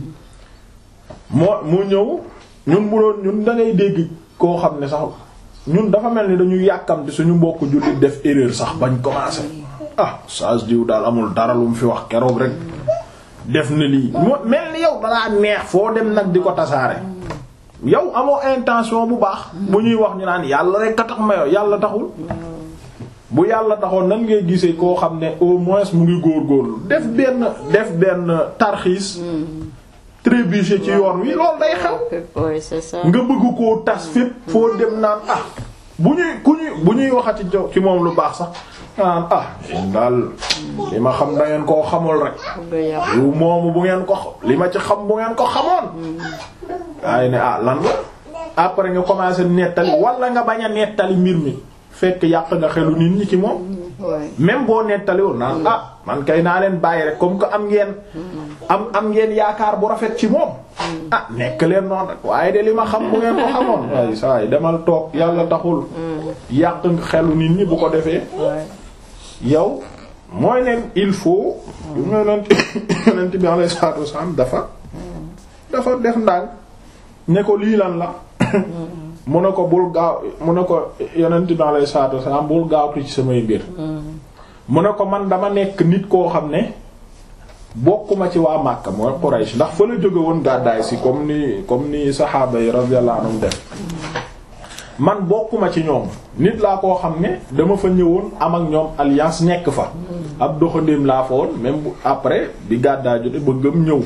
mu ñëw ñun bu doon ñun da ngay dégg koo xam ne sax ñun dafa mel ni dañu yàkkamti suñu mbokk jullit def erreur sax bañ commencé sage diw daal amul dara lu mu fi wax keroog rek def na lii mel ni yow dalaa neex foo dem nag di ko tasaare yow amoo intention bu baax bu ñuy wax ñu naan yàlla rek a tax ma yow yàlla taxul bu yàlla taxoon nan ngay gisee koo xam ne au moins mu ngi góorgóorlu def benn tarxiis trébuché ci yoon wi loolu day xew nga bëgg koo tas fépp foo dem naan bu ñuy waxati ci moom lu baax sax naan daal li ma xam da ngeen koo xamul rek lu moomu bu ngeen ko li ma ci xam bu ngeen ko xamoon waaye ne lan la après nga commencé nettali wala nga bañ a nettali mbir mi fekk yàq nga xelu nit ñi ci moom même boo nettaliwul naan man kay naa leen bàyyi rek comme que am ngeen yaakaar bu rafet ci moom nekk leen noonu rek waaye de li ma xam bu ngeen ko xamoon waaye saa yi demal toog yàlla taxul yàq nga xelu nit ñi bu ko defee yow mooy leen il faut yonent bi alayhi salaatu wasallam dafa def ndànk ne ko lii lan la mu ne ko bul gaaw mu ne ko yonent bi alayhi salaatu wasallam bul gaawtu ci samay mbir mu ne ko man dama nekk nit koo xam ne bokkuma ci waa Makka mooy Quraysh ndax fa la jóge woon gàddaay si comme ni saxaaba yi radiyallahu anhum def man bokkuma ci ñoom nit laa koo xam ne dama fa ñëwoon am ak ñoom alliance nekk fa ab doxandéem laa fa woon même après bi gàddaay jote ba gëm ñëw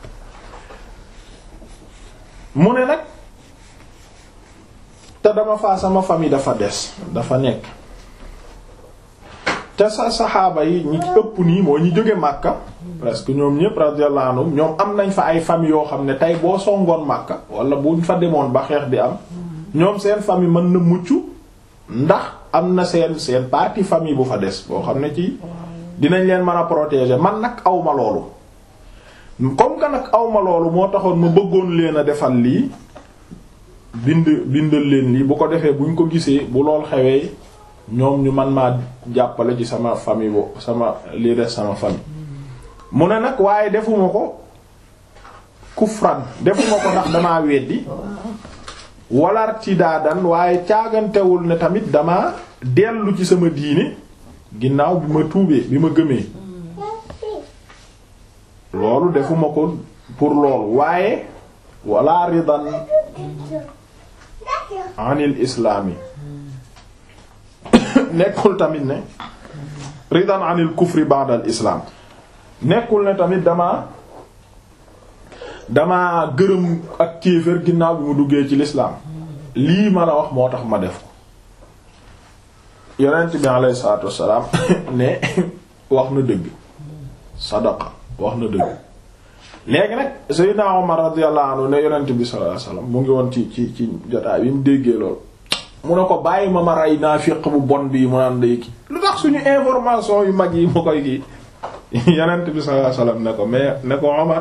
mu ne nag te dama faa sama famille dafa nekk te sa saxaaba yi ñi ëpp nii moo ñi jóge Makka presque ñoom ñëpp radiyallahu anhum ñoom am nañ fa ay famille yoo xam ne tey boo songoon Makka wala buñ fa demoon ba xeex di am ñoom seen famille mën na mucc ndax am na seen partie famille bu fa des boo xam ne ci dinañ leen mën a protéger man nag awma loolu comme que nag awma loolu moo taxoon ma bëggoon leen a defal lii bindal leen lii bu ko defee buñ ko gisee bu lool xewee ñoom ñu man maa jàppale ci sama famille bo sama lii des sama famille mu ne nag waaye defuma ko kufran defuma ko ndax damaa weddi walar ci daadan waaye caagantewul ne tamit dama dellu ci sama diine ginnaaw bi ma tuubee bi ma gëmee loolu defuma ko pour loolu waaye wala ridan anil islaami nekkul tamit ne ridan anil kufri ba'da al islam nekkul ne tamit dama gërëm ak kéefër ginnaaw bi mu duggee ci l'islam lii ma la wax moo tax ma def ko yonent bi alayhi salaatu wassalaam ne wax na dëgg sadaqa wax na dëgg léegi nag Seydina Omar radiyallahu anhu ne yonent bi sallallahu alayhi wasallam mu ngi woon ci jotaay bi mu déggee lool mu ne ko bàyyi ma rey naafiq bu bon bii mu naan day ki lu tax suñu information yu mag yi ma koy kii yonent bi sallallahu alayhi wasallam ne ko mais ne ko Omar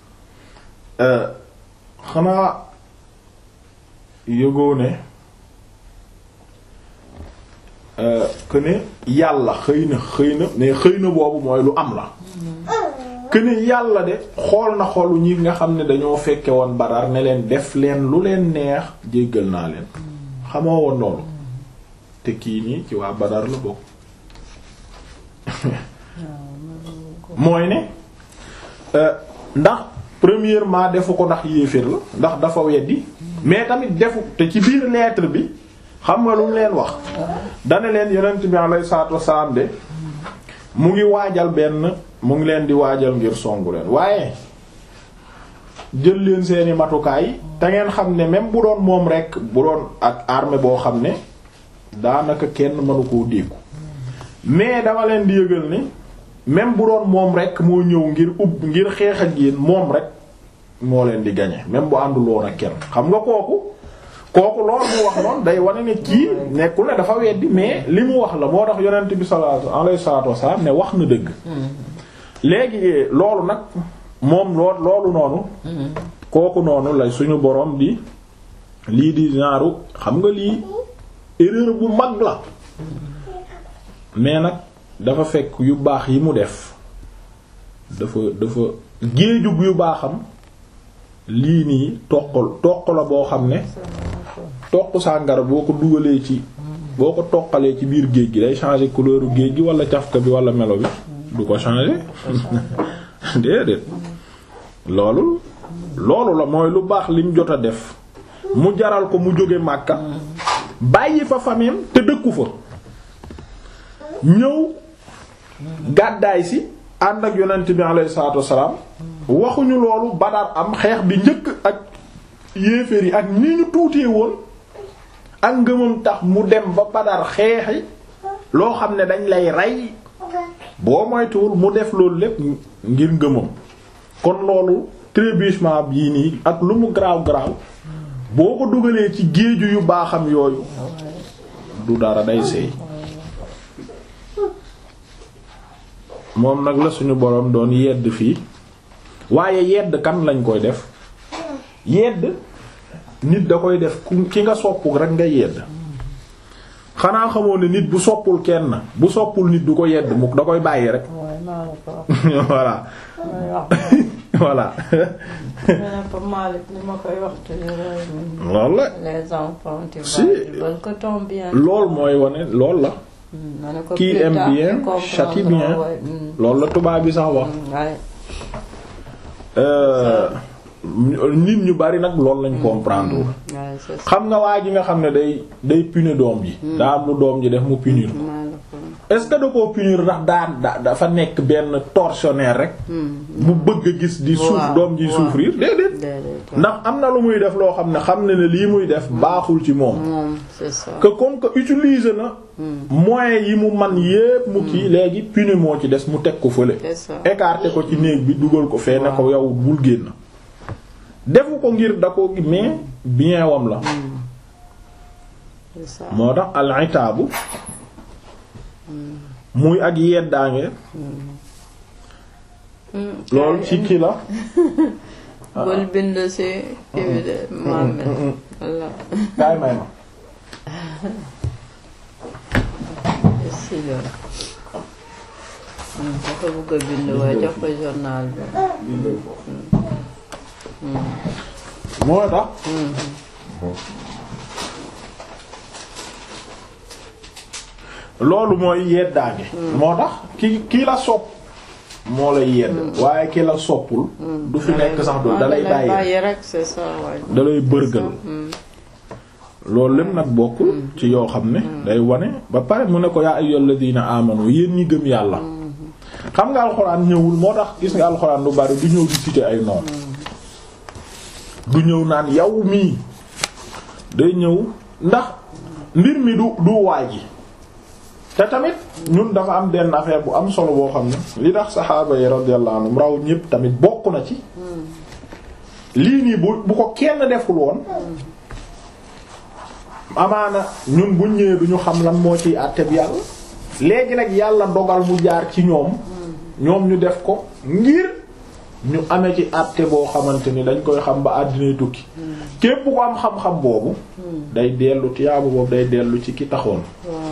xanaa yëgoo ne que ne yàlla xëy na mais xëy na boobu mooy lu am la que ne yàlla de xool na xolu ñi nga xam ne dañoo fekke woon Badar ne leen def leen lu leen neex jéggal naa leen xamoo woon loolu te kii nii ci waa Badar la bokk mooy ne ndax premièrement defu ko ndax yéeféer la ndax dafa weddi mais tamit defu te ci biir lettre bi xam nga lu mu leen wax dana leen yonent bi alayhi salaatu wassalaam de mu ngi leen di waajal ngir songu leen waaye jël leen seeni matukaay te ngeen xam ne même bu doon moom rekk bu doon ak armée boo xam ne daanaka kenn mënu koo dékku mais dama leen di yëgal ni même bu doon moom rekk moo ñëw ngir xeex ak yéen moom rekk moo leen di gagner même bu àndul woon ak kenn xam nga kooku loolu mu wax noonu day wane ne kii nekkul ne dafa weddi mais li mu wax la moo tax yonent bi sallallahu alayhi wasallam ne wax na dëgg léegi loolu nag moom loolu noonu kooku noonu lay suñu borom di lii di genre xam nga lii erreur bu mag la mais nag dafa fekk yu baax yi mu def dafa géejug yu baaxam lii nii toq la boo xam ne toq sàngara boo ko dugalee boo ko toqalee ci biir géej gi day changer couleur géej gi wala cafka bi wala melo bi du ko changer déedéet loolu la mooy lu baax lim jot a def mu jaral ko mu jóge Makka bàyyi fa famille te dëkku fa ñëw gàddaay si ànd ak yonent bi alayhi salaatu wassalaam waxuñu loolu Badar am xeex bi njëkk ak yéeféer yi ak ni ñu tuutee woon ak ngëmam tax mu dem ba Badar xeexi loo xam ne dañ lay rey boo moytuwul mu def loolu lépp ngir ngëmam kon loolu trébuchement bii nii ak lu mu garaaw boo ko dugalee ci géeju yu baaxam yooyu du dara day seey moom nag la suñu boroom doon yedd fii waaye yedd kan lañ koy def yedd nit da koy def ki nga soppul rek nga yedd xanaa xamoo ne nit bu soppul kenn bu soppul nit du ko yedd mukk da koy bàyyi rek voilà voilà loolu la si loolu mooy wane loolu la qui aime bien châtie bien loolu la tubaab bi sax wax nit ñu bari nag loolu lañ comprendre xam nga waa ji nga xam ne day punir doom ji daa am lu doom ji def mu punir est-ce que da koo punir ndax dafa nekk benn tortionnaire rek bu bëgg a gis di doom ji souffrir déedéet ndax am na lu muy def loo xam ne lii muy def baaxul ci moom que comme que utiliser na moyens yi mu man yépp mu kii léegi punir moo ci des mu teg ko fële écarter ko ci néeg bi dugal ko fee ne ko yow bul génn defu ko ngir da ko mais bien wam la moo tax al-itaabu muy ak yeddaange loolu ci kii la bul bind ci kii bi de Mohamed Allah kaay may ma dafa bëgg a bind waaye jox ko journal bi moo tax loolu mooy yeddaange moo tax ki la sopp moo lay yedd waaye ki la soppul du fi nekk sax du dalay bàyyi rek c'est ça da lay bërgël loolu lépp nag bokkul ci yoo xam ne day wane ba pare mu ne ko yaa ayyuhal ladina amanu yéen ñi gëm yàlla xam nga alxuraan ñëwul moo tax gis nga alxuraan lu bari du ñëw di citer ay noom du ñëw naan yow mii day ñëw ndax mbir mi du waay ji te tamit ñun dafa am benn affaire bu am solo boo xam ne li tax saxaaba yi radiyallahu anhum raw ñépp tamit bokk na ci lii nii bu ko kenn deful woon amaana ñun buñ ñëwee duñu xam lan moo ciy àtteb yàlla léegi nag yàlla dogal mu jaar ci ñoom ñu def ko ngir ñu amee ci àtte boo xamante ni dañ koy xam ba àddinay tukki képp ko am xam-xam boobu day dellu tiyaabu boobu day dellu ci ki taxoon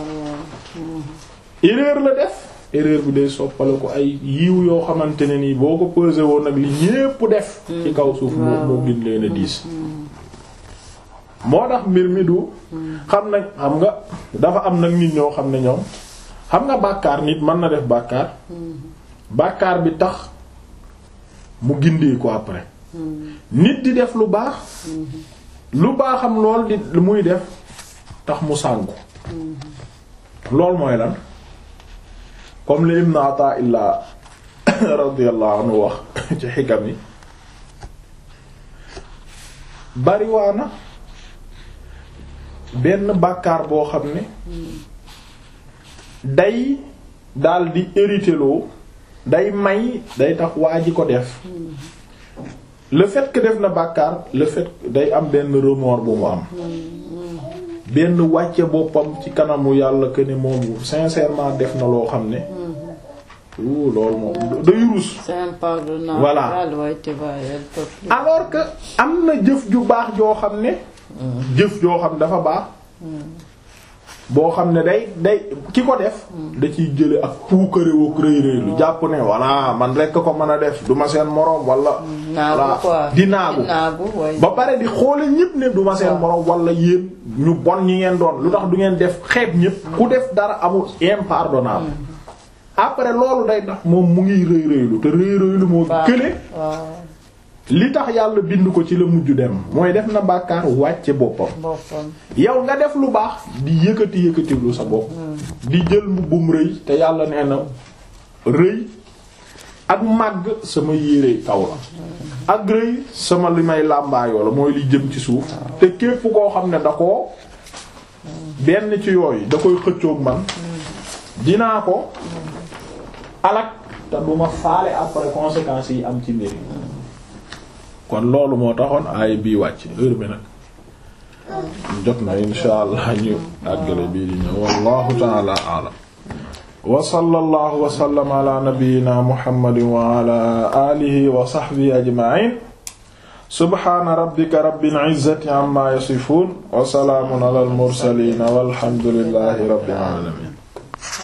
erreur la def erreur bi day soppale ko ay yiw yoo xamante ne nii boo ko pesé woon nag li ñépp def ci kaw suuf moo gën leen a diis moo tax mbir mi du xam nga dafa am nag nit ñoo xam ne ñoom xam nga bàkkaar nit mën na def bàkkaar bi tax mu gindee ko après nit di def lu baax lu baaxam lool di muy def tax mu sànku lool mooy lan comme li Ibn Ata'illah radiyallahu anhu wax ci xikam yi bariwaana benn bàkkaar boo xam ne day dal di hériteloo day tax waa ji ko def le fait que def na bàkkaar le fait day am benn remords bu mu am benn wàcce boppam ci kanamu yàlla que ne moom sincèrement def na loo xam ne loolu moom day rus voilà alors que am na jëf ju baax joo xam ne dafa baax boo xam ne day ki ko def da ciy jële ak puukarewu rëy rëy lu jàpp ne voilà man rekk ko mën a def du ma seen moroom wala di naagu ba pare di xoole ñépp ne du ma seen moroom wala yéen ñu bon ñi ngeen doon lu tax du ngeen def xeeb ñépp ku def dara amul impardonnable après loolu day tax moom mu ngi rëy rëylu te rëy rëylu moo kële li tax yàlla bind ko ci la mujj dem mooy def na bàkkaar wàcce boppam yow nga def lu baax di yëkkati lu sa bopp di jël mbubbum rëy te yàlla nee na rëy ak màgg sama yére kaw la ak rëy sama li may làmbaayoo la mooy li jëm ci suuf te képp koo xam ne da ko benn ci yooyu da koy xëccoog man dinaa ko alak te duma faale après conséquences yi am ci mbir kon loolu moo taxoon aay bii wàcc heure bi nag jot na insha allah ñu àggale bii di ñëw wallahu ta'ala a'lam wa sallallahu wa sallama ala nabiyyina muhammadin wa ala alihi wa sahbihi ajma'in subhana rabbika rabbil izzati amma yasifun wa salamun ala al mursalin walhamdulillahi rabbil alamin